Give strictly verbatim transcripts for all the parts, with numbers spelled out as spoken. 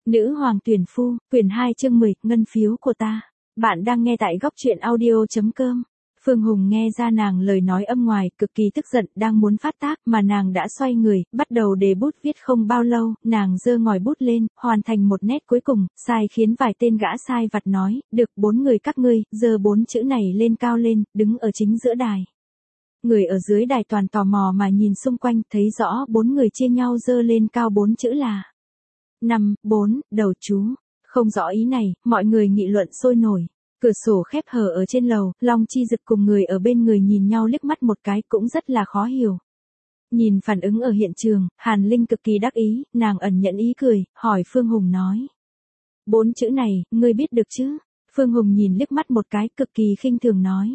Nữ hoàng tuyển phu, quyển hai chương mười, ngân phiếu của ta. Bạn đang nghe tại góc truyện audio.com. Phương Hùng nghe ra nàng lời nói âm ngoài, cực kỳ tức giận, đang muốn phát tác, mà nàng đã xoay người, bắt đầu đề bút viết. Không bao lâu, nàng giơ ngòi bút lên, hoàn thành một nét cuối cùng, sai khiến vài tên gã sai vặt nói, được, bốn người các ngươi, giơ bốn chữ này lên cao lên, đứng ở chính giữa đài. Người ở dưới đài toàn tò mò mà nhìn xung quanh, thấy rõ bốn người chia nhau giơ lên cao bốn chữ là năm, bốn, đầu chú. Không rõ ý này, mọi người nghị luận sôi nổi. Cửa sổ khép hờ ở trên lầu, Long Chi Dực cùng người ở bên người nhìn nhau liếc mắt một cái cũng rất là khó hiểu. Nhìn phản ứng ở hiện trường, Hàn Linh cực kỳ đắc ý, nàng ẩn nhận ý cười, hỏi Phương Hùng nói. Bốn chữ này, ngươi biết được chứ? Phương Hùng nhìn liếc mắt một cái, cực kỳ khinh thường nói.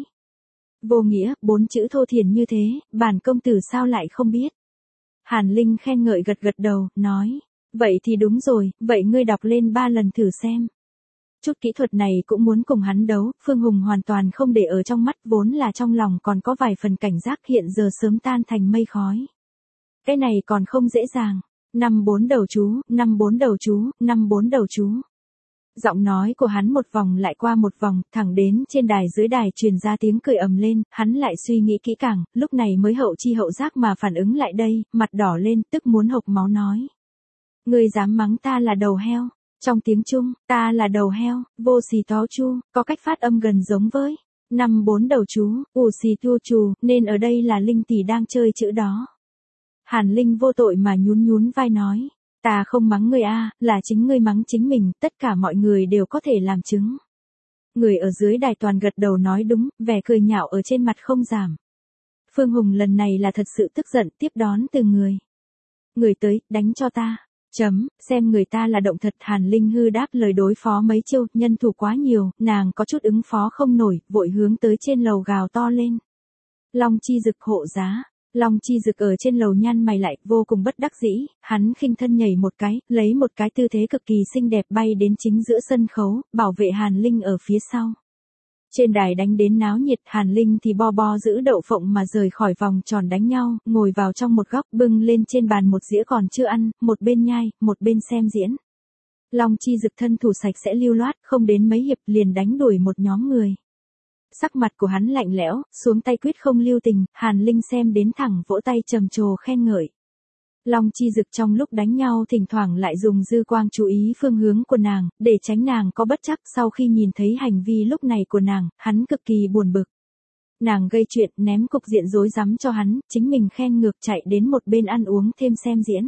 Vô nghĩa, bốn chữ thô thiển như thế, bản công tử sao lại không biết? Hàn Linh khen ngợi gật gật đầu, nói. Vậy thì đúng rồi, vậy ngươi đọc lên ba lần thử xem. Chút kỹ thuật này cũng muốn cùng hắn đấu, Phương Hùng hoàn toàn không để ở trong mắt, vốn là trong lòng còn có vài phần cảnh giác, hiện giờ sớm tan thành mây khói. Cái này còn không dễ dàng. Năm bốn đầu chú, năm bốn đầu chú, năm bốn đầu chú. Giọng nói của hắn một vòng lại qua một vòng, thẳng đến trên đài dưới đài truyền ra tiếng cười ầm lên, hắn lại suy nghĩ kỹ càng, lúc này mới hậu chi hậu giác mà phản ứng lại đây, mặt đỏ lên, tức muốn hộc máu nói. Ngươi dám mắng ta là đầu heo? Trong tiếng Trung, ta là đầu heo, vô xì tó chu, có cách phát âm gần giống với năm bốn đầu chú, ủ xì thua chù, nên ở đây là Linh tỷ đang chơi chữ đó. Hàn Linh vô tội mà nhún nhún vai nói, ta không mắng ngươi a, là chính ngươi mắng chính mình, tất cả mọi người đều có thể làm chứng. Người ở dưới đài toàn gật đầu nói đúng, vẻ cười nhạo ở trên mặt không giảm. Phương Hùng lần này là thật sự tức giận, tiếp đón từng người. Người tới, đánh cho ta. Chấm, xem người ta là động thật. Hàn Linh hư đáp lời đối phó mấy chiêu, nhân thủ quá nhiều, nàng có chút ứng phó không nổi, vội hướng tới trên lầu gào to lên. Long Chi Dực hộ giá. Long Chi Dực ở trên lầu nhăn mày lại, vô cùng bất đắc dĩ, hắn khinh thân nhảy một cái, lấy một cái tư thế cực kỳ xinh đẹp bay đến chính giữa sân khấu, bảo vệ Hàn Linh ở phía sau. Trên đài đánh đến náo nhiệt, Hàn Linh thì bo bo giữ đậu phộng mà rời khỏi vòng tròn đánh nhau, ngồi vào trong một góc, bưng lên trên bàn một dĩa còn chưa ăn, một bên nhai, một bên xem diễn. Long Chi Dực thân thủ sạch sẽ lưu loát, không đến mấy hiệp liền đánh đuổi một nhóm người. Sắc mặt của hắn lạnh lẽo, xuống tay quyết không lưu tình, Hàn Linh xem đến thẳng vỗ tay trầm trồ khen ngợi. Long Chi Dực trong lúc đánh nhau thỉnh thoảng lại dùng dư quang chú ý phương hướng của nàng, để tránh nàng có bất trắc. Sau khi nhìn thấy hành vi lúc này của nàng, hắn cực kỳ buồn bực. Nàng gây chuyện, ném cục diện rối rắm cho hắn, chính mình khen ngược chạy đến một bên ăn uống thêm xem diễn.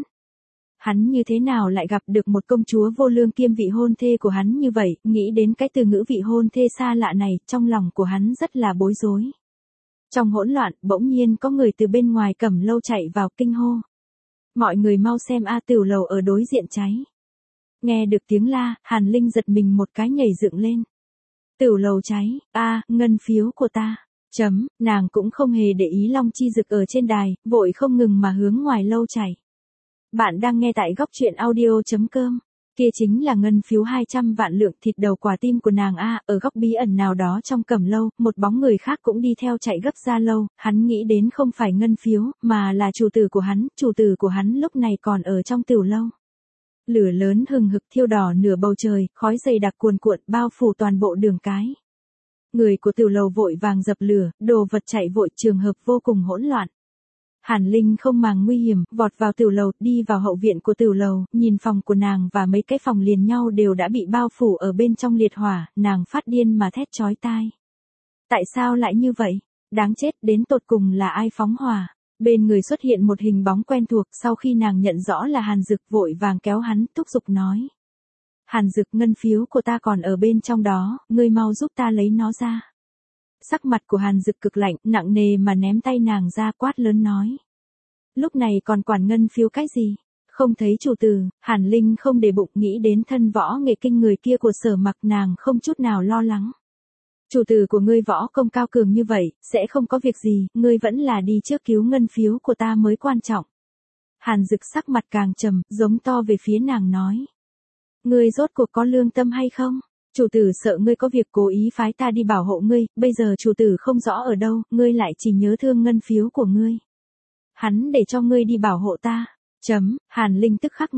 Hắn như thế nào lại gặp được một công chúa vô lương kiêm vị hôn thê của hắn như vậy, nghĩ đến cái từ ngữ vị hôn thê xa lạ này, trong lòng của hắn rất là bối rối. Trong hỗn loạn, bỗng nhiên có người từ bên ngoài Cẩm Lâu chạy vào kinh hô. Mọi người mau xem a, tiểu lầu ở đối diện cháy. Nghe được tiếng la, Hàn Linh giật mình một cái nhảy dựng lên. Tiểu lầu cháy, a, ngân phiếu của ta. Chấm, nàng cũng không hề để ý Long Chi Dực ở trên đài, vội không ngừng mà hướng ngoài lâu chạy. Bạn đang nghe tại góc truyện audio.com. Kia chính là ngân phiếu hai trăm vạn lượng, thịt đầu quả tim của nàng a. Ở góc bí ẩn nào đó trong Cẩm Lâu, một bóng người khác cũng đi theo chạy gấp ra lâu, hắn nghĩ đến không phải ngân phiếu, mà là chủ tử của hắn, chủ tử của hắn lúc này còn ở trong tiểu lâu. Lửa lớn hừng hực thiêu đỏ nửa bầu trời, khói dày đặc cuồn cuộn bao phủ toàn bộ đường cái. Người của tiểu lầu vội vàng dập lửa, đồ vật chạy vội, trường hợp vô cùng hỗn loạn. Hàn Linh không màng nguy hiểm, vọt vào tiểu lầu, đi vào hậu viện của tiểu lầu, nhìn phòng của nàng và mấy cái phòng liền nhau đều đã bị bao phủ ở bên trong liệt hỏa, nàng phát điên mà thét chói tai. Tại sao lại như vậy? Đáng chết, đến tột cùng là ai phóng hỏa? Bên người xuất hiện một hình bóng quen thuộc, sau khi nàng nhận rõ là Hàn Dực vội vàng kéo hắn, thúc giục nói. Hàn Dực, ngân phiếu của ta còn ở bên trong đó, ngươi mau giúp ta lấy nó ra. Sắc mặt của Hàn Dực cực lạnh, nặng nề mà ném tay nàng ra, quát lớn nói. Lúc này còn quản ngân phiếu cái gì? Không thấy chủ tử, Hàn Linh không để bụng, nghĩ đến thân võ nghệ kinh người kia của Sở Mặc, nàng không chút nào lo lắng. Chủ tử của ngươi võ công cao cường như vậy, sẽ không có việc gì, ngươi vẫn là đi trước cứu ngân phiếu của ta mới quan trọng. Hàn Dực sắc mặt càng trầm, giống to về phía nàng nói. Ngươi rốt cuộc có lương tâm hay không? Chủ tử sợ ngươi có việc cố ý phái ta đi bảo hộ ngươi, bây giờ chủ tử không rõ ở đâu, ngươi lại chỉ nhớ thương ngân phiếu của ngươi. Hắn để cho ngươi đi bảo hộ ta. Chấm, Hàn Linh tức khắc ngốc,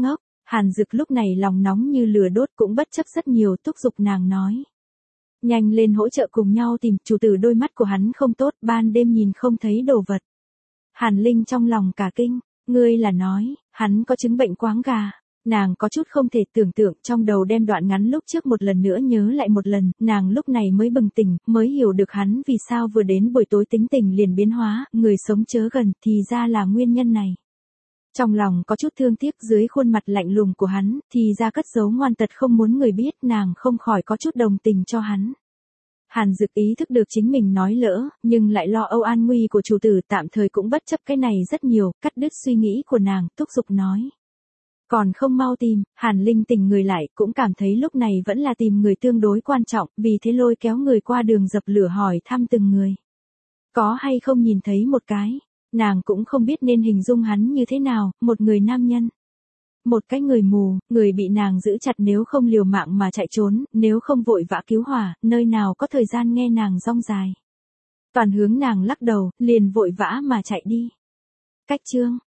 Hàn Dực lúc này lòng nóng như lửa đốt cũng bất chấp rất nhiều, thúc giục nàng nói. Nhanh lên hỗ trợ cùng nhau tìm, chủ tử đôi mắt của hắn không tốt, ban đêm nhìn không thấy đồ vật. Hàn Linh trong lòng cả kinh, ngươi là nói, hắn có chứng bệnh quáng gà. Nàng có chút không thể tưởng tượng, trong đầu đem đoạn ngắn lúc trước một lần nữa nhớ lại một lần, nàng lúc này mới bừng tỉnh, mới hiểu được hắn vì sao vừa đến buổi tối tính tình liền biến hóa, người sống chớ gần, thì ra là nguyên nhân này. Trong lòng có chút thương tiếc dưới khuôn mặt lạnh lùng của hắn, thì ra cất giấu ngoan tật không muốn người biết, nàng không khỏi có chút đồng tình cho hắn. Hàn Dực ý thức được chính mình nói lỡ, nhưng lại lo âu an nguy của chủ tử, tạm thời cũng bất chấp cái này rất nhiều, cắt đứt suy nghĩ của nàng, thúc giục nói. Còn không mau tìm, Hàn Linh tỉnh người lại, cũng cảm thấy lúc này vẫn là tìm người tương đối quan trọng, vì thế lôi kéo người qua đường dập lửa hỏi thăm từng người. Có hay không nhìn thấy một cái, nàng cũng không biết nên hình dung hắn như thế nào, một người nam nhân. Một cái người mù, người bị nàng giữ chặt, nếu không liều mạng mà chạy trốn, nếu không vội vã cứu hỏa, nơi nào có thời gian nghe nàng rong dài. Toàn hướng nàng lắc đầu, liền vội vã mà chạy đi. Cách chương